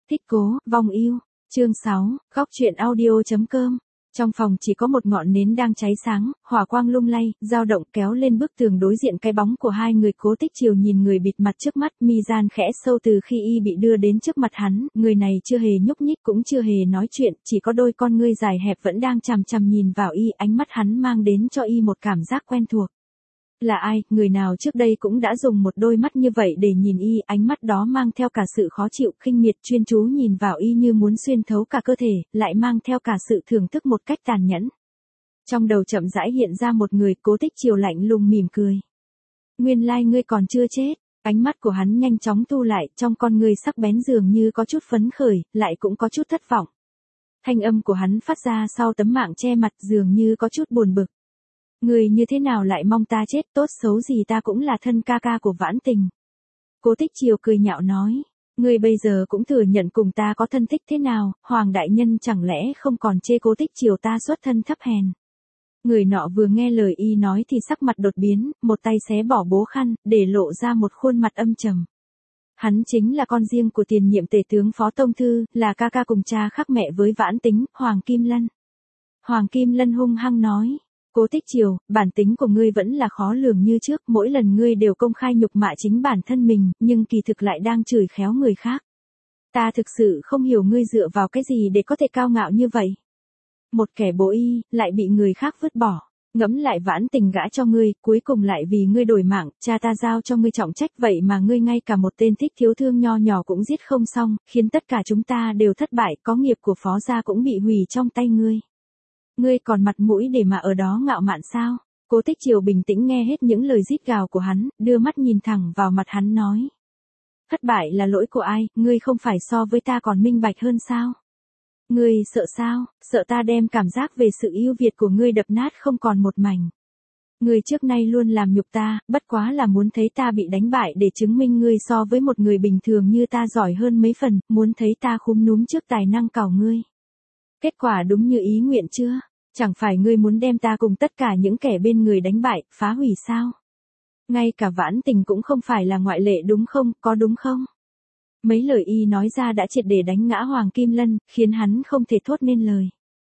Thích cố, vong yêu. Chương 6, góc truyện audio.com. Trong phòng chỉ có một ngọn nến đang cháy sáng, hỏa quang lung lay, dao động kéo lên bức tường đối diện cái bóng của hai người. Cố Tích Chiều nhìn người bịt mặt trước mắt, mi gian khẽ sâu từ khi y bị đưa đến trước mặt hắn, người này chưa hề nhúc nhích cũng chưa hề nói chuyện, chỉ có đôi con ngươi dài hẹp vẫn đang chằm chằm nhìn vào y, ánh mắt hắn mang đến cho y một cảm giác quen thuộc. Là ai, người nào trước đây cũng đã dùng một đôi mắt như vậy để nhìn y, ánh mắt đó mang theo cả sự khó chịu, khinh miệt, chuyên chú nhìn vào y như muốn xuyên thấu cả cơ thể, lại mang theo cả sự thưởng thức một cách tàn nhẫn. Trong đầu chậm rãi hiện ra một người. Cố Tích Chiều lạnh lùng mỉm cười. Nguyên lai ngươi còn chưa chết. Ánh mắt của hắn nhanh chóng thu lại, trong con ngươi sắc bén dường như có chút phấn khởi, lại cũng có chút thất vọng. Thanh âm của hắn phát ra sau tấm mạng che mặt dường như có chút buồn bực. Người như thế nào lại mong ta chết, tốt xấu gì ta cũng là thân ca ca của Vãn Tình. Cố Tích Chiều cười nhạo nói, ngươi bây giờ cũng thừa nhận cùng ta có thân thích thế nào, Hoàng đại nhân chẳng lẽ không còn chê Cố Tích Chiều ta xuất thân thấp hèn. Người nọ vừa nghe lời y nói thì sắc mặt đột biến, một tay xé bỏ bố khăn, để lộ ra một khuôn mặt âm trầm. Hắn chính là con riêng của tiền nhiệm tể tướng Phó Tông Thư, là ca ca cùng cha khác mẹ với Vãn Tính, Hoàng Kim Lân. Hoàng Kim Lân hung hăng nói. Cố Tích Chiều, bản tính của ngươi vẫn là khó lường như trước, mỗi lần ngươi đều công khai nhục mạ chính bản thân mình, nhưng kỳ thực lại đang chửi khéo người khác. Ta thực sự không hiểu ngươi dựa vào cái gì để có thể cao ngạo như vậy. Một kẻ bố y, lại bị người khác vứt bỏ. Ngẫm lại Vãn Tình gã cho ngươi, cuối cùng lại vì ngươi đổi mạng, cha ta giao cho ngươi trọng trách vậy mà ngươi ngay cả một tên thích thiếu thương nho nhỏ cũng giết không xong, khiến tất cả chúng ta đều thất bại, có nghiệp của Phó gia cũng bị hủy trong tay ngươi. Ngươi còn mặt mũi để mà ở đó ngạo mạn sao? Cố Tích Chiều bình tĩnh nghe hết những lời rít gào của hắn, đưa mắt nhìn thẳng vào mặt hắn nói. Thất bại là lỗi của ai, ngươi không phải so với ta còn minh bạch hơn sao? Ngươi sợ sao, sợ ta đem cảm giác về sự ưu việt của ngươi đập nát không còn một mảnh. Ngươi trước nay luôn làm nhục ta, bất quá là muốn thấy ta bị đánh bại để chứng minh ngươi so với một người bình thường như ta giỏi hơn mấy phần, muốn thấy ta khúm núm trước tài năng cào ngươi. Kết quả đúng như ý nguyện chưa? Chẳng phải ngươi muốn đem ta cùng tất cả những kẻ bên người đánh bại, phá hủy sao? Ngay cả Vãn Tình cũng không phải là ngoại lệ đúng không, có đúng không? Mấy lời y nói ra đã triệt để đánh ngã Hoàng Kim Lân, khiến hắn không thể thốt nên lời.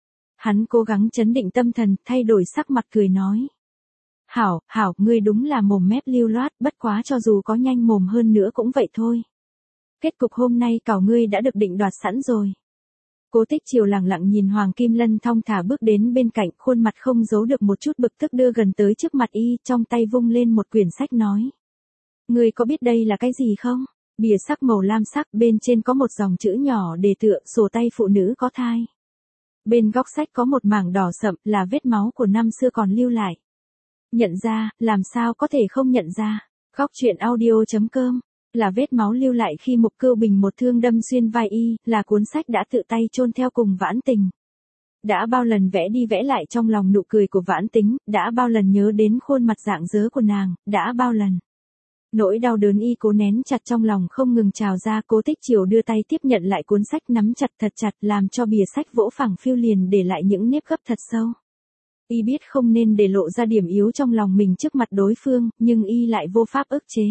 Hắn cố gắng trấn định tâm thần, thay đổi sắc mặt cười nói. Hảo, ngươi đúng là mồm mép lưu loát, bất quá cho dù có nhanh mồm hơn nữa cũng vậy thôi. Kết cục hôm nay cảo ngươi đã được định đoạt sẵn rồi. Cố Tích Chiều lặng lặng nhìn Hoàng Kim Lân thong thả bước đến bên cạnh, khuôn mặt không giấu được một chút bực tức đưa gần tới trước mặt y, trong tay vung lên một quyển sách nói. Ngươi có biết đây là cái gì không? Bìa sắc màu lam sắc, bên trên có một dòng chữ nhỏ đề tựa, sổ tay phụ nữ có thai. Bên góc sách có một mảng đỏ sậm, là vết máu của năm xưa còn lưu lại. Nhận ra, làm sao có thể không nhận ra? Góc truyện audio.com. Là vết máu lưu lại khi Mục Cưu Bình một thương đâm xuyên vai y, là cuốn sách đã tự tay chôn theo cùng Vãn Tình. Đã bao lần vẽ đi vẽ lại trong lòng nụ cười của Vãn Tính, đã bao lần nhớ đến khuôn mặt rạng rỡ của nàng, đã bao lần. Nỗi đau đớn y cố nén chặt trong lòng không ngừng trào ra. Cố Tích Chiều đưa tay tiếp nhận lại cuốn sách, nắm chặt thật chặt, làm cho bìa sách vỗ phẳng phiu liền để lại những nếp gấp thật sâu. Y biết không nên để lộ ra điểm yếu trong lòng mình trước mặt đối phương, nhưng y lại vô pháp ức chế.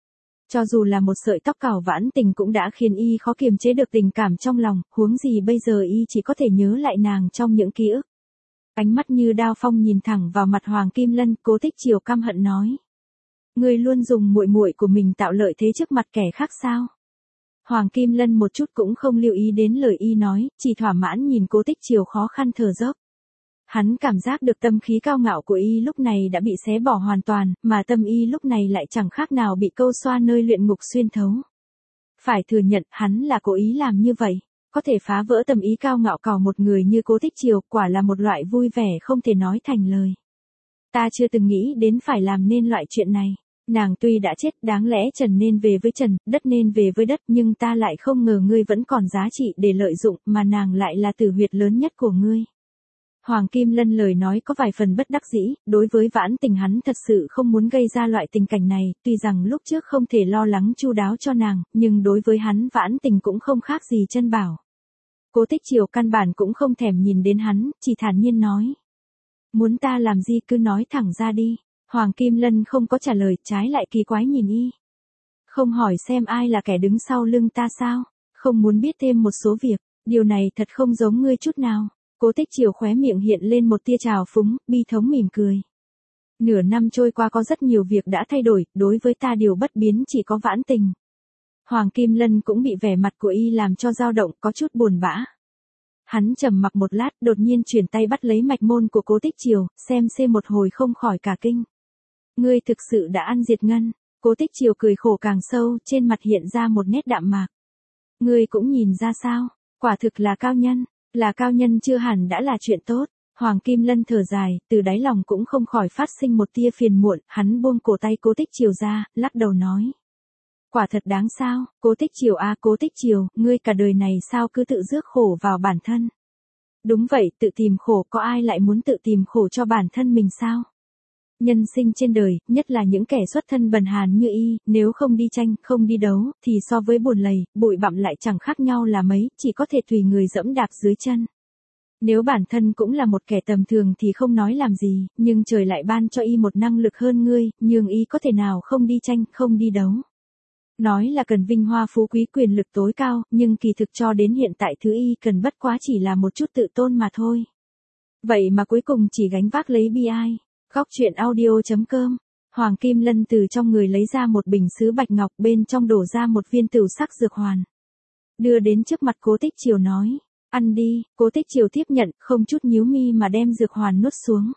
Cho dù là một sợi tóc cào Vãn Tình cũng đã khiến y khó kiềm chế được tình cảm trong lòng, huống gì bây giờ y chỉ có thể nhớ lại nàng trong những ký ức. Ánh mắt như đao phong nhìn thẳng vào mặt Hoàng Kim Lân, Cố Tích Chiều căm hận nói. Ngươi luôn dùng muội muội của mình tạo lợi thế trước mặt kẻ khác sao? Hoàng Kim Lân một chút cũng không lưu ý đến lời y nói, chỉ thỏa mãn nhìn Cố Tích Chiều khó khăn thở dốc. Hắn cảm giác được tâm khí cao ngạo của y lúc này đã bị xé bỏ hoàn toàn, mà tâm y lúc này lại chẳng khác nào bị câu xoa nơi luyện ngục xuyên thấu. Phải thừa nhận, hắn là cố ý làm như vậy, có thể phá vỡ tâm ý cao ngạo cào một người như Cố Tích Chiều, quả là một loại vui vẻ không thể nói thành lời. Ta chưa từng nghĩ đến phải làm nên loại chuyện này. Nàng tuy đã chết, đáng lẽ trần nên về với trần, đất nên về với đất, nhưng ta lại không ngờ ngươi vẫn còn giá trị để lợi dụng, mà nàng lại là tử huyệt lớn nhất của ngươi. Hoàng Kim Lân lời nói có vài phần bất đắc dĩ, đối với Vãn Tình hắn thật sự không muốn gây ra loại tình cảnh này, tuy rằng lúc trước không thể lo lắng chu đáo cho nàng, nhưng đối với hắn Vãn Tình cũng không khác gì chân bảo. Cố Tích Chiều căn bản cũng không thèm nhìn đến hắn, chỉ thản nhiên nói. Muốn ta làm gì cứ nói thẳng ra đi. Hoàng Kim Lân không có trả lời, trái lại kỳ quái nhìn y. Không hỏi xem ai là kẻ đứng sau lưng ta sao? không muốn biết thêm một số việc, điều này thật không giống ngươi chút nào. Cố Tích Triều khóe miệng hiện lên một tia trào phúng, bi thống mỉm cười. Nửa năm trôi qua có rất nhiều việc đã thay đổi, đối với ta điều bất biến chỉ có vãn tình. Hoàng Kim Lân cũng bị vẻ mặt của y làm cho dao động, có chút buồn bã. Hắn trầm mặc một lát, đột nhiên chuyển tay bắt lấy mạch môn của Cố Tích Triều, xem một hồi không khỏi cả kinh. Ngươi thực sự đã ăn diệt ngân. Cố Tích Triều cười khổ càng sâu, trên mặt hiện ra một nét đạm mạc. Ngươi cũng nhìn ra sao, quả thực là cao nhân chưa hẳn đã là chuyện tốt. Hoàng Kim Lân thở dài, từ đáy lòng cũng không khỏi phát sinh một tia phiền muộn, hắn buông cổ tay Cố Tích Triều ra, lắc đầu nói. Quả thật đáng sao, Cố Tích Triều à, Cố Tích Triều, ngươi cả đời này sao cứ tự rước khổ vào bản thân. Đúng vậy, tự tìm khổ, có ai lại muốn tự tìm khổ cho bản thân mình sao? Nhân sinh trên đời, nhất là những kẻ xuất thân bần hàn như y, nếu không đi tranh, không đi đấu, thì so với buồn lầy, bụi bặm lại chẳng khác nhau là mấy, chỉ có thể tùy người dẫm đạp dưới chân. Nếu bản thân cũng là một kẻ tầm thường thì không nói làm gì, nhưng trời lại ban cho y một năng lực hơn ngươi, nhưng y có thể nào không đi tranh, không đi đấu. Nói là cần vinh hoa phú quý quyền lực tối cao, nhưng kỳ thực cho đến hiện tại thứ y cần bất quá chỉ là một chút tự tôn mà thôi. Vậy mà cuối cùng chỉ gánh vác lấy bi ai. Góc truyện audio.com. Hoàng Kim Lân từ trong người lấy ra một bình sứ bạch ngọc, bên trong đổ ra một viên tửu sắc dược hoàn. Đưa đến trước mặt Cố Tích Triều nói, ăn đi. Cố Tích Triều tiếp nhận, không chút nhíu mi mà đem dược hoàn nuốt xuống.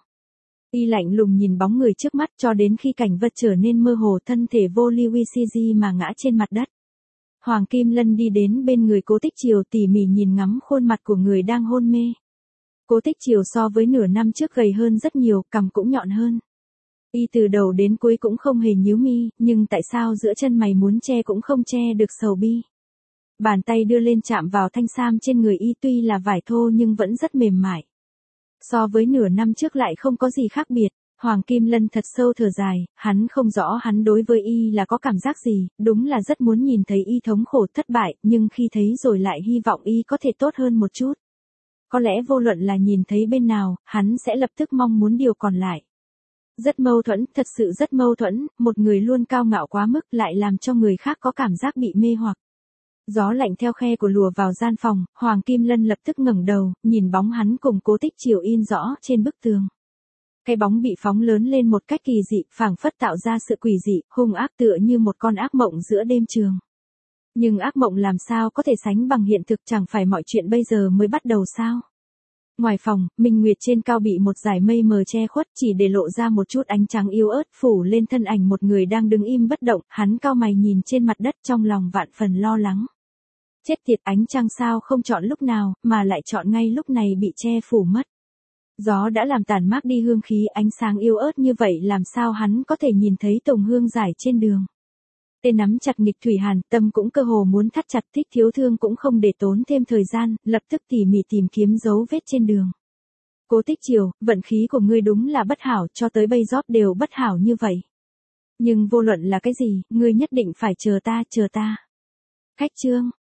Y lạnh lùng nhìn bóng người trước mắt cho đến khi cảnh vật trở nên mơ hồ, thân thể vô liwi mà ngã trên mặt đất. Hoàng Kim Lân đi đến bên người Cố Tích Triều, tỉ mỉ nhìn ngắm khuôn mặt của người đang hôn mê. Cố Tích Triều so với nửa năm trước gầy hơn rất nhiều, cằm cũng nhọn hơn. Y từ đầu đến cuối cũng không hề nhíu mi, nhưng tại sao giữa chân mày muốn che cũng không che được sầu bi. Bàn tay đưa lên chạm vào thanh sam trên người y, tuy là vải thô nhưng vẫn rất mềm mại. So với nửa năm trước lại không có gì khác biệt. Hoàng Kim Lân thật sâu thở dài, hắn không rõ hắn đối với y là có cảm giác gì, đúng là rất muốn nhìn thấy y thống khổ thất bại, nhưng khi thấy rồi lại hy vọng y có thể tốt hơn một chút. Có lẽ vô luận là nhìn thấy bên nào, hắn sẽ lập tức mong muốn điều còn lại. Rất mâu thuẫn, thật sự rất mâu thuẫn, một người luôn cao ngạo quá mức lại làm cho người khác có cảm giác bị mê hoặc. Gió lạnh theo khe của lùa vào gian phòng, Hoàng Kim Lân lập tức ngẩng đầu, nhìn bóng hắn cùng Cố Tích Triều in rõ trên bức tường. Cái bóng bị phóng lớn lên một cách kỳ dị, phảng phất tạo ra sự quỷ dị, hung ác tựa như một con ác mộng giữa đêm trường. Nhưng ác mộng làm sao có thể sánh bằng hiện thực, chẳng phải mọi chuyện bây giờ mới bắt đầu sao? Ngoài phòng, minh nguyệt trên cao bị một dải mây mờ che khuất, chỉ để lộ ra một chút ánh trắng yếu ớt phủ lên thân ảnh một người đang đứng im bất động, hắn cau mày nhìn trên mặt đất trong lòng vạn phần lo lắng. Chết tiệt, ánh trăng sao không chọn lúc nào, mà lại chọn ngay lúc này bị che phủ mất. Gió đã làm tàn mát đi hương khí, ánh sáng yếu ớt như vậy làm sao hắn có thể nhìn thấy tùng hương rải trên đường. Tên nắm chặt nghịch thủy hàn, tâm cũng cơ hồ muốn thắt chặt, Thích Thiếu Thương cũng không để tốn thêm thời gian, lập tức tỉ mỉ tìm kiếm dấu vết trên đường. Cố Tích Triều, vận khí của ngươi đúng là bất hảo, cho tới bây giờ đều bất hảo như vậy. Nhưng vô luận là cái gì, ngươi nhất định phải chờ ta. Khách trương.